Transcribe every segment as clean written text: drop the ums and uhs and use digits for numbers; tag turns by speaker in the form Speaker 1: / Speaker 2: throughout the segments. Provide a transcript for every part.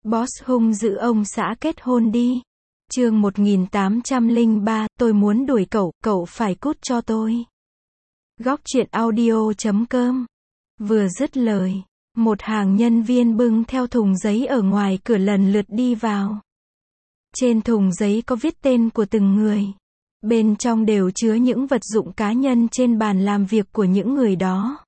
Speaker 1: Boss hung dữ ông xã kết hôn đi. Chương 1803, tôi muốn đuổi cậu, cậu phải cút cho tôi. Góc truyện audio.com. Vừa dứt lời, một hàng nhân viên bưng theo thùng giấy ở ngoài cửa lần lượt đi vào. Trên thùng giấy có viết tên của từng người. Bên trong đều chứa những vật dụng cá nhân trên bàn làm việc của những người đó.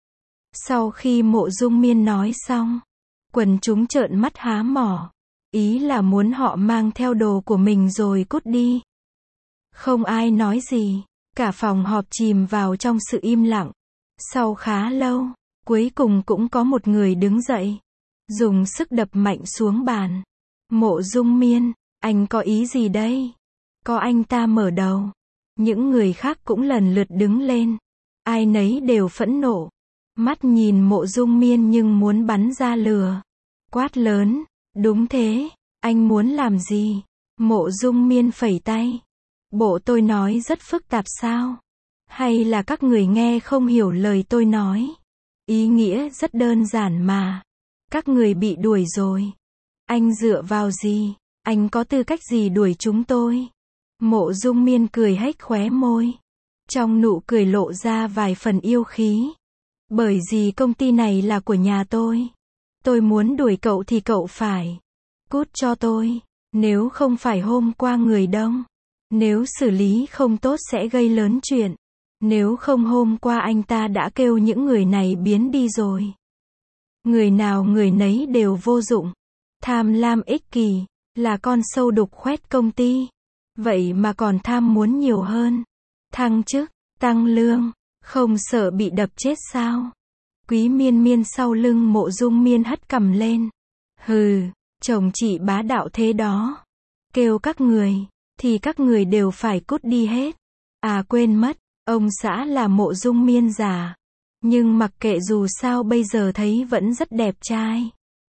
Speaker 1: Sau khi Mộ Dung Miên nói xong, quần chúng trợn mắt há mỏ. Ý là muốn họ mang theo đồ của mình rồi cút đi. Không ai nói gì, cả phòng họp chìm vào trong sự im lặng. Sau khá lâu, cuối cùng cũng có một người đứng dậy, dùng sức đập mạnh xuống bàn. Mộ Dung Miên, anh có ý gì đây? Có anh ta mở đầu. Những người khác cũng lần lượt đứng lên. Ai nấy đều phẫn nộ. Mắt nhìn Mộ Dung Miên nhưng muốn bắn ra lửa. Quát lớn, đúng thế, anh muốn làm gì? Mộ Dung Miên phẩy tay. Bộ tôi nói rất phức tạp sao? Hay là các người nghe không hiểu lời tôi nói? Ý nghĩa rất đơn giản mà. Các người bị đuổi rồi. Anh dựa vào gì? Anh có tư cách gì đuổi chúng tôi? Mộ Dung Miên cười hếch khóe môi. Trong nụ cười lộ ra vài phần yêu khí. Bởi vì công ty này là của nhà tôi. Tôi muốn đuổi cậu thì cậu phải cút cho tôi. Nếu không phải hôm qua người đông. Nếu xử lý không tốt sẽ gây lớn chuyện. Nếu không hôm qua anh ta đã kêu những người này biến đi rồi. Người nào người nấy đều vô dụng. Tham lam ích kỷ, là con sâu đục khoét công ty. Vậy mà còn tham muốn nhiều hơn. Thăng chức, tăng lương, không sợ bị đập chết sao? Quý Miên Miên sau lưng Mộ Dung Miên hất cằm lên. Hừ, chồng chị bá đạo thế đó. Kêu các người, thì các người đều phải cút đi hết. À quên mất, ông xã là Mộ Dung Miên già. Nhưng mặc kệ dù sao bây giờ thấy vẫn rất đẹp trai.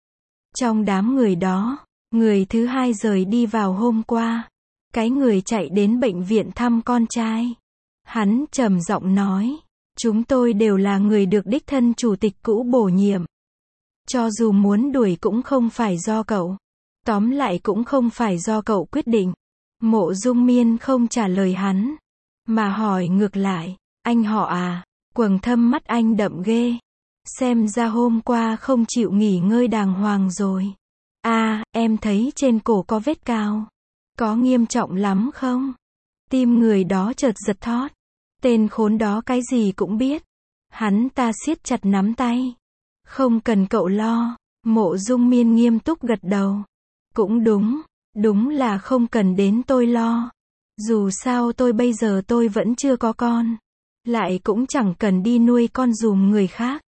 Speaker 1: Trong đám người đó, người thứ hai rời đi vào hôm qua. Cái người chạy đến bệnh viện thăm con trai. Hắn trầm giọng nói. Chúng tôi đều là người được đích thân chủ tịch cũ bổ nhiệm. Cho dù muốn đuổi cũng không phải do cậu. Tóm lại cũng không phải do cậu quyết định. Mộ Dung Miên không trả lời hắn. Mà hỏi ngược lại. Anh họ à? Quầng thâm mắt anh đậm ghê. Xem ra hôm qua không chịu nghỉ ngơi đàng hoàng rồi. À, em thấy trên cổ có vết cào. Có nghiêm trọng lắm không? Tim người đó chợt giật thót. Tên khốn đó cái gì cũng biết. Hắn ta siết chặt nắm tay. Không cần cậu lo. Mộ Dung Miên nghiêm túc gật đầu. Cũng đúng. Đúng là không cần đến tôi lo. Dù sao tôi bây giờ tôi vẫn chưa có con. Lại cũng chẳng cần đi nuôi con giùm người khác.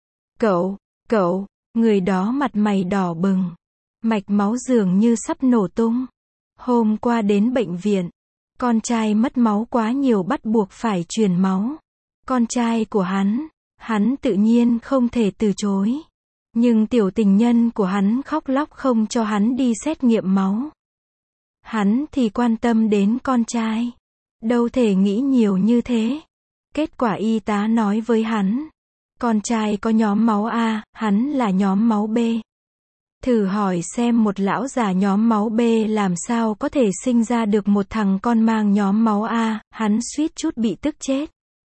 Speaker 1: Cậu, người đó mặt mày đỏ bừng. Mạch máu dường như sắp nổ tung. Hôm qua đến bệnh viện. Con trai mất máu quá nhiều bắt buộc phải truyền máu. Con trai của hắn tự nhiên không thể từ chối. Nhưng tiểu tình nhân của hắn khóc lóc không cho hắn đi xét nghiệm máu. Hắn thì quan tâm đến con trai. Đâu thể nghĩ nhiều như thế. Kết quả y tá nói với hắn. Con trai có nhóm máu A, hắn là nhóm máu B. Thử hỏi xem một lão già nhóm máu B làm sao có thể sinh ra được một thằng con mang nhóm máu A, hắn suýt chút bị tức chết.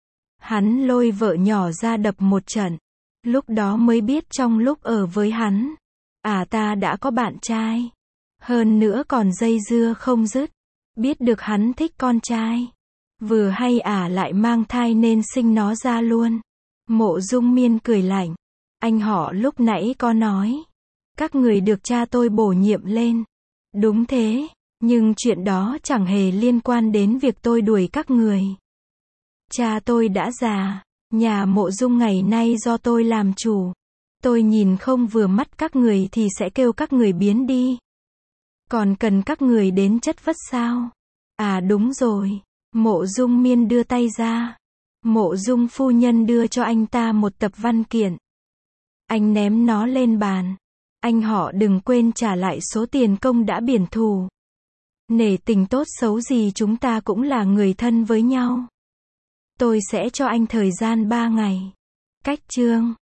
Speaker 1: Hắn lôi vợ nhỏ ra đập một trận. Lúc đó mới biết trong lúc ở với hắn, ta đã có bạn trai. Hơn nữa còn dây dưa không dứt. Biết được hắn thích con trai. Vừa hay lại mang thai nên sinh nó ra luôn. Mộ Dung Miên cười lạnh. Anh họ lúc nãy có nói. Các người được cha tôi bổ nhiệm lên. Đúng thế, nhưng chuyện đó chẳng hề liên quan đến việc tôi đuổi các người. Cha tôi đã già, nhà Mộ Dung ngày nay do tôi làm chủ. Tôi nhìn không vừa mắt các người thì sẽ kêu các người biến đi. Còn cần các người đến chất vấn sao? À đúng rồi, Mộ Dung Miên đưa tay ra. Mộ Dung phu nhân đưa cho anh ta một tập văn kiện. Anh ném nó lên bàn. Anh họ đừng quên trả lại số tiền công đã biển thù. Nể tình tốt xấu gì chúng ta cũng là người thân với nhau. Tôi sẽ cho anh thời gian 3 ngày. Cách chương